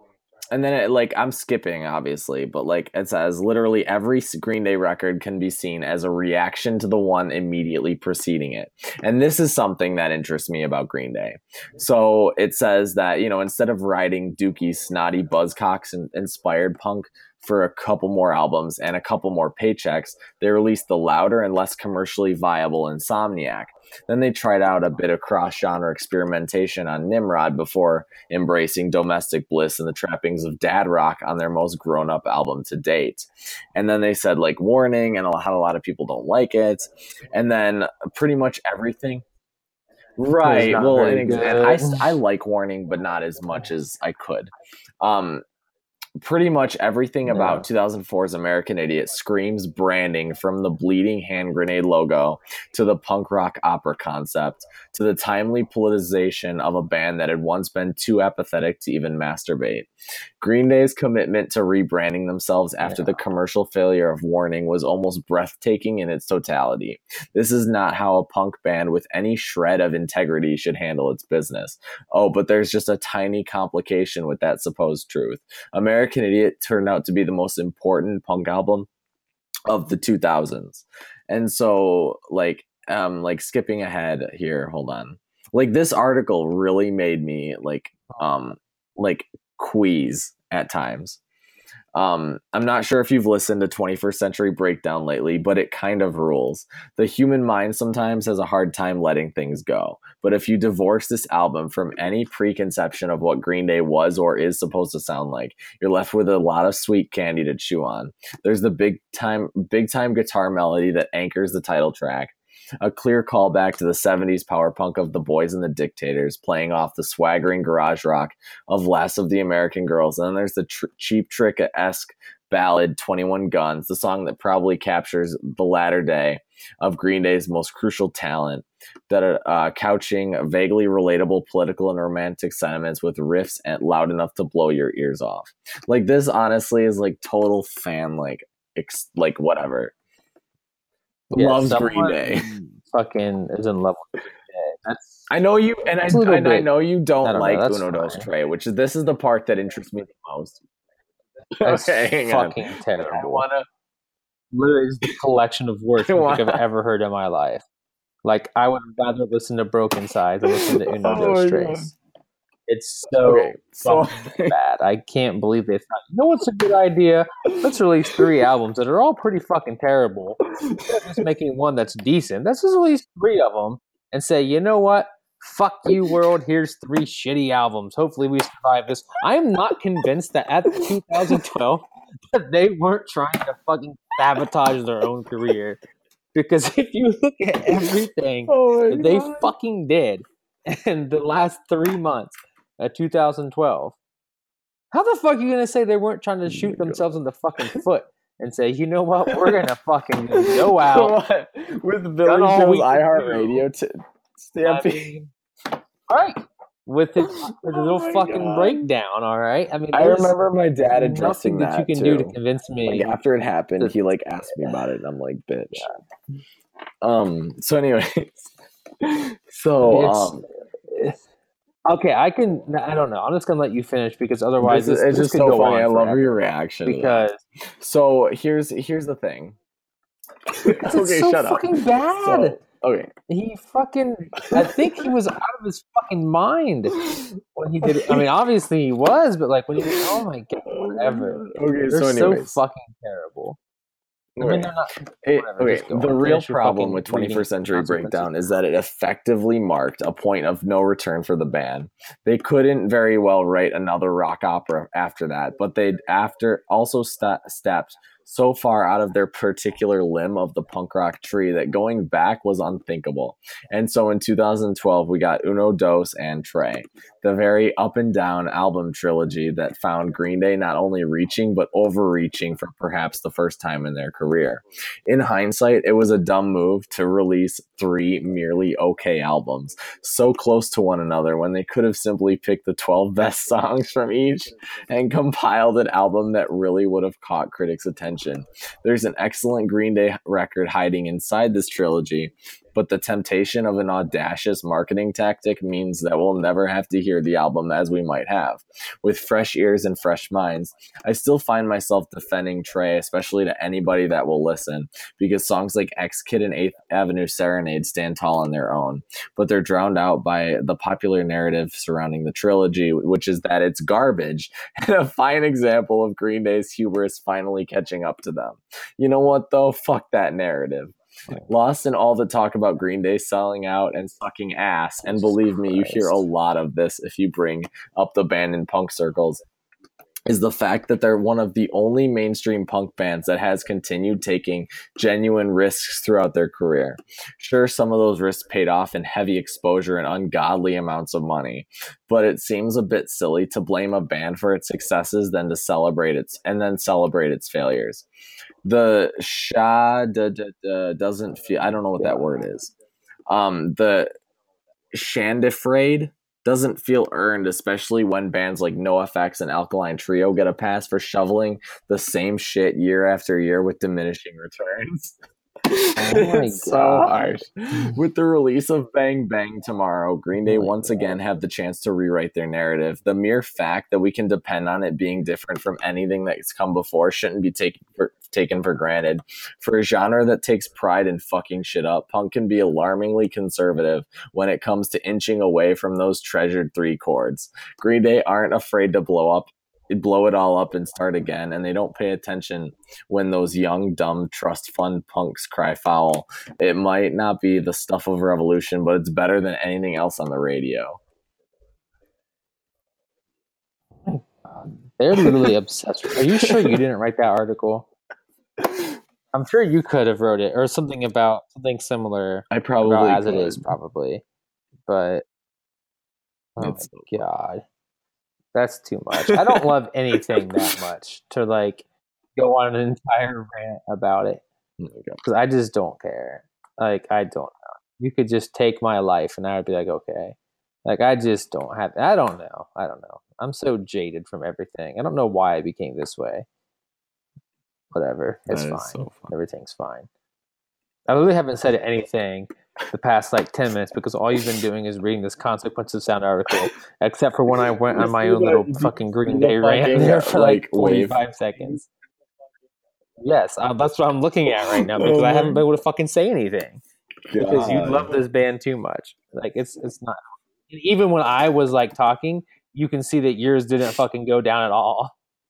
and then I'm skipping obviously, but like it says literally every Green Day record can be seen as a reaction to the one immediately preceding it. And this is something that interests me about Green Day. So it says that, instead of writing Dookie's snotty Buzzcocks inspired punk for a couple more albums and a couple more paychecks, they released the louder and less commercially viable Insomniac. Then they tried out a bit of cross-genre experimentation on Nimrod before embracing Domestic Bliss and the trappings of dad rock on their most grown-up album to date. And then they said Warning, and how a lot of people don't like it. And then pretty much everything. Right. Well, and I like Warning, but not as much as I could. Pretty much everything about 2004's American Idiot screams branding, from the bleeding hand grenade logo to the punk rock opera concept to the timely politicization of a band that had once been too apathetic to even masturbate. Green Day's commitment to rebranding themselves after the commercial failure of Warning was almost breathtaking in its totality. This is not how a punk band with any shred of integrity should handle its business. Oh, but there's just a tiny complication with that supposed truth. American Idiot turned out to be the most important punk album of the 2000s. And so skipping ahead here, hold on. This article really made me quease at times. I'm not sure if you've listened to 21st Century Breakdown lately, but it kind of rules. The human mind sometimes has a hard time letting things go. But if you divorce this album from any preconception of what Green Day was or is supposed to sound like, you're left with a lot of sweet candy to chew on. There's the big time guitar melody that anchors the title track. A clear callback to the 70s power punk of the Boys and the Dictators, playing off the swaggering garage rock of Last of the American Girls. And then there's the Cheap Trick-esque ballad 21 Guns, the song that probably captures the latter day of Green Day's most crucial talent, that are couching vaguely relatable political and romantic sentiments with riffs and loud enough to blow your ears off. This honestly is total fan whatever. Loves Green Day. Fucking is in love with Green Day. I know you, and I know you don't like Uno Dos Tres, this is the part that interests me the most. That's fucking terrible. Literally, is the collection of worst music I've ever heard in my life. I would rather listen to Broken Sides than listen to Uno Dos Tres. It's so bad. I can't believe they thought, what's a good idea? Let's release 3 albums that are all pretty fucking terrible. Instead of just making one that's decent, let's just release 3 of them and say, you know what? Fuck you, world. Here's 3 shitty albums. Hopefully we survive this. I am not convinced that at 2012 that they weren't trying to fucking sabotage their own career. Because if you look at everything they fucking did in the last 3 months, 2012. How the fuck are you gonna say they weren't trying to shoot themselves in the fucking foot and say, you know what, we're gonna fucking go out with Billy Joel's iHeartRadio stamping, right? With his little fucking breakdown, all right. I mean, I remember my dad addressing that you can do to convince me. After it happened, he asked me about it, and I'm like, bitch. Yeah. So, anyways, okay, I don't know. I'm just gonna let you finish because otherwise it's just so funny. I love your reaction. Because so here's the thing. It's so shut fucking up. bad. Okay. He fucking, I think he was out of his fucking mind when he did it. I mean, obviously he was, but when he did, oh my god, whatever. Okay, they're anyways. so fucking terrible. Okay. I mean, they're not. The real problem with 21st Century Breakdown is that it effectively marked a point of no return for the band. They couldn't very well write another rock opera after that, but they'd also stepped so far out of their particular limb of the punk rock tree that going back was unthinkable. And so in 2012, we got Uno Dos and Tre, the very up and down album trilogy that found Green Day not only reaching, but overreaching for perhaps the first time in their career. In hindsight, it was a dumb move to release 3 merely okay albums, so close to one another, when they could have simply picked the 12 best songs from each and compiled an album that really would have caught critics' attention. There's an excellent Green Day record hiding inside this trilogy but the temptation of an audacious marketing tactic means that we'll never have to hear the album as we might have. With fresh ears and fresh minds, I still find myself defending Trey, especially to anybody that will listen, because songs like X-Kid and 8th Avenue Serenade stand tall on their own, but they're drowned out by the popular narrative surrounding the trilogy, which is that it's garbage, and a fine example of Green Day's hubris finally catching up to them. You know what, though? Fuck that narrative. Lost in all the talk about Green Day selling out and sucking ass, and believe me, you hear a lot of this if you bring up the band in punk circles, is the fact that they're one of the only mainstream punk bands that has continued taking genuine risks throughout their career. Sure, some of those risks paid off in heavy exposure and ungodly amounts of money, but it seems a bit silly to blame a band for its successes than to celebrate its failures. The doesn't feel, I don't know what that word is. The Shandafraid doesn't feel earned, especially when bands like NoFX and Alkaline Trio get a pass for shoveling the same shit year after year with diminishing returns. It's so harsh. With the release of Bang Bang tomorrow, Green Day once again have the chance to rewrite their narrative. The mere fact that we can depend on it being different from anything that's come before shouldn't be taken for granted. For a genre that takes pride in fucking shit up, punk can be alarmingly conservative when it comes to inching away from those treasured 3 chords. Green Day aren't afraid to blow it all up and start again, and they don't pay attention when those young, dumb, trust fund punks cry foul. It might not be the stuff of revolution, but it's better than anything else on the radio. They're literally obsessed. Are you sure you didn't write that article? I'm sure you could have wrote it, or something similar. I probably about as could. it is, probably. But oh my god, that's too much. I don't love anything that much to like go on an entire rant about it, because I just don't care. Like, I don't know. You could just take my life, and I would be like, okay. Like, I just don't have. I don't know. I'm so jaded from everything. I don't know why I became this way. Whatever. It's fine. So everything's fine. I literally haven't said anything the past like 10 minutes because all you've been doing is reading this Consequence of Sound article, except for when I went on my own little fucking Green Day rant there for like 45 seconds. Yes, that's what I'm looking at right now because I haven't been able to fucking say anything. Because you love this band too much. Like, it's not. Even when I was like talking, you can see that yours didn't fucking go down at all.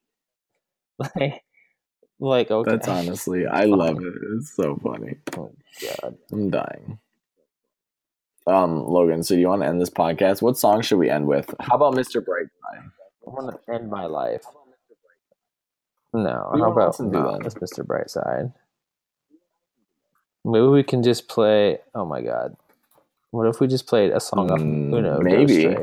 Like, okay. That's honestly, I love it. It's so funny. Oh, God. I'm dying. Logan, so do you want to end this podcast? What song should we end with? How about Mr. Brightside? I want to end my life. No, how about it's Mr. Brightside? Maybe we can just play. Oh my God! What if we just played a song off Uno? Maybe.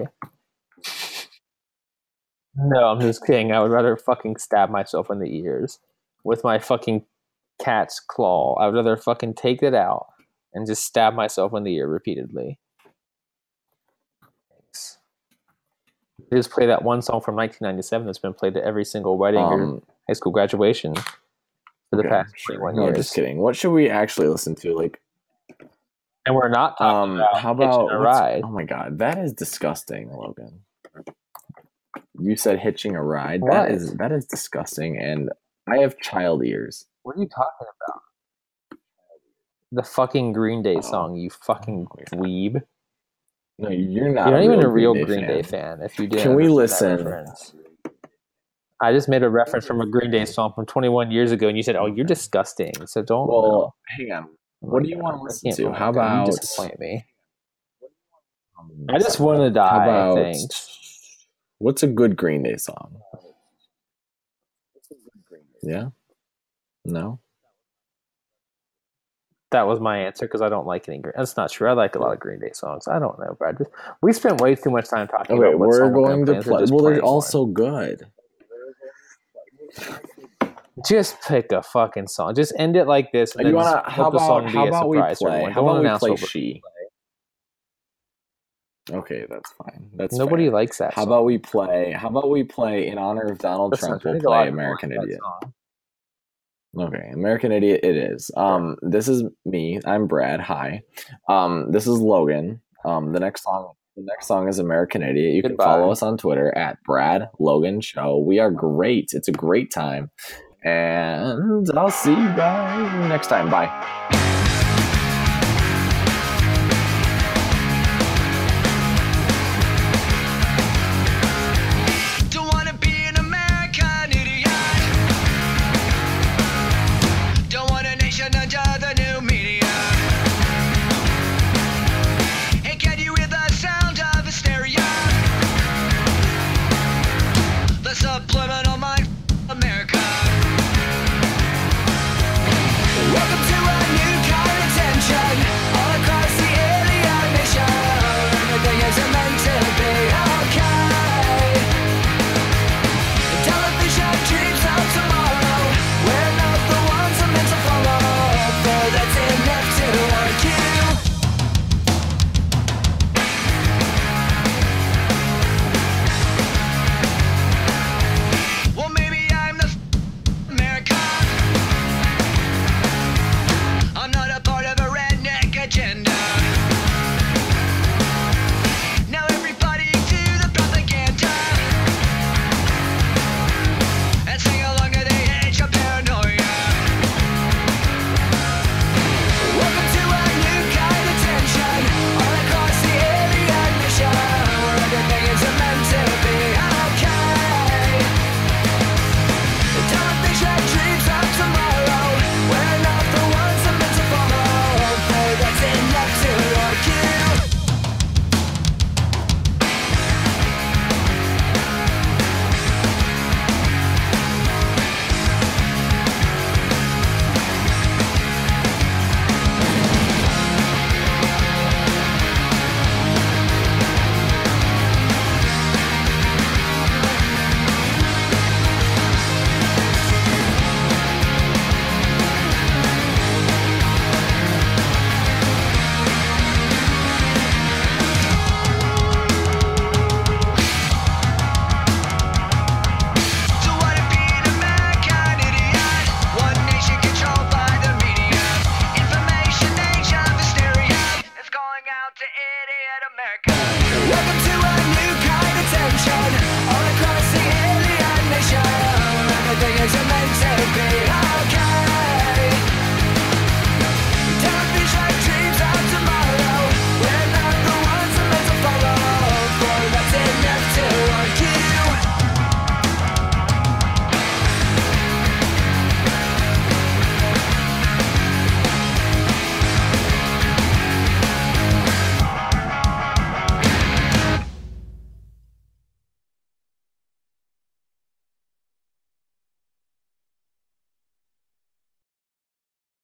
No, I'm just kidding. I would rather fucking stab myself in the ears with my fucking cat's claw. I would rather fucking take it out and just stab myself in the ear repeatedly. Thanks. Just play that one song from 1997 that's been played at every single wedding or high school graduation for the past 21 years. No, just kidding. What should we actually listen to? Like, and we're not talking about how about Hitching a Ride. Oh my God, that is disgusting, Logan. You said Hitching a Ride. What? That is disgusting, and I have child ears. What are you talking about? The fucking Green Day song, you fucking dweeb. No, you're not. You're not even a real Green Day fan. If you did, can we listen? I just made a reference from a Green Day song from 21 years ago, and you said, "Oh, you're disgusting." So don't. Well, hang on. What do you want to listen to? How about? You disappoint me. I just want to die. I think. What's a good Green Day song? Yeah. No. That was my answer because I don't like any Green. That's not true. I like a lot of Green Day songs. I don't know, Brad. We spent way too much time talking about what we're going to play. Well, they're also good. Just pick a fucking song. Just end it like this. And how about we play She? Okay, that's fine. That's nobody fair. likes that. How about we play in honor of Donald Trump? We'll play American Idiot. Okay, American Idiot it is. This is me. I'm Brad. Hi. This is Logan. The next song is American Idiot. You can Goodbye. follow us on Twitter at Brad Logan Show. We are great. It's a great time. And I'll see you guys next time. Bye.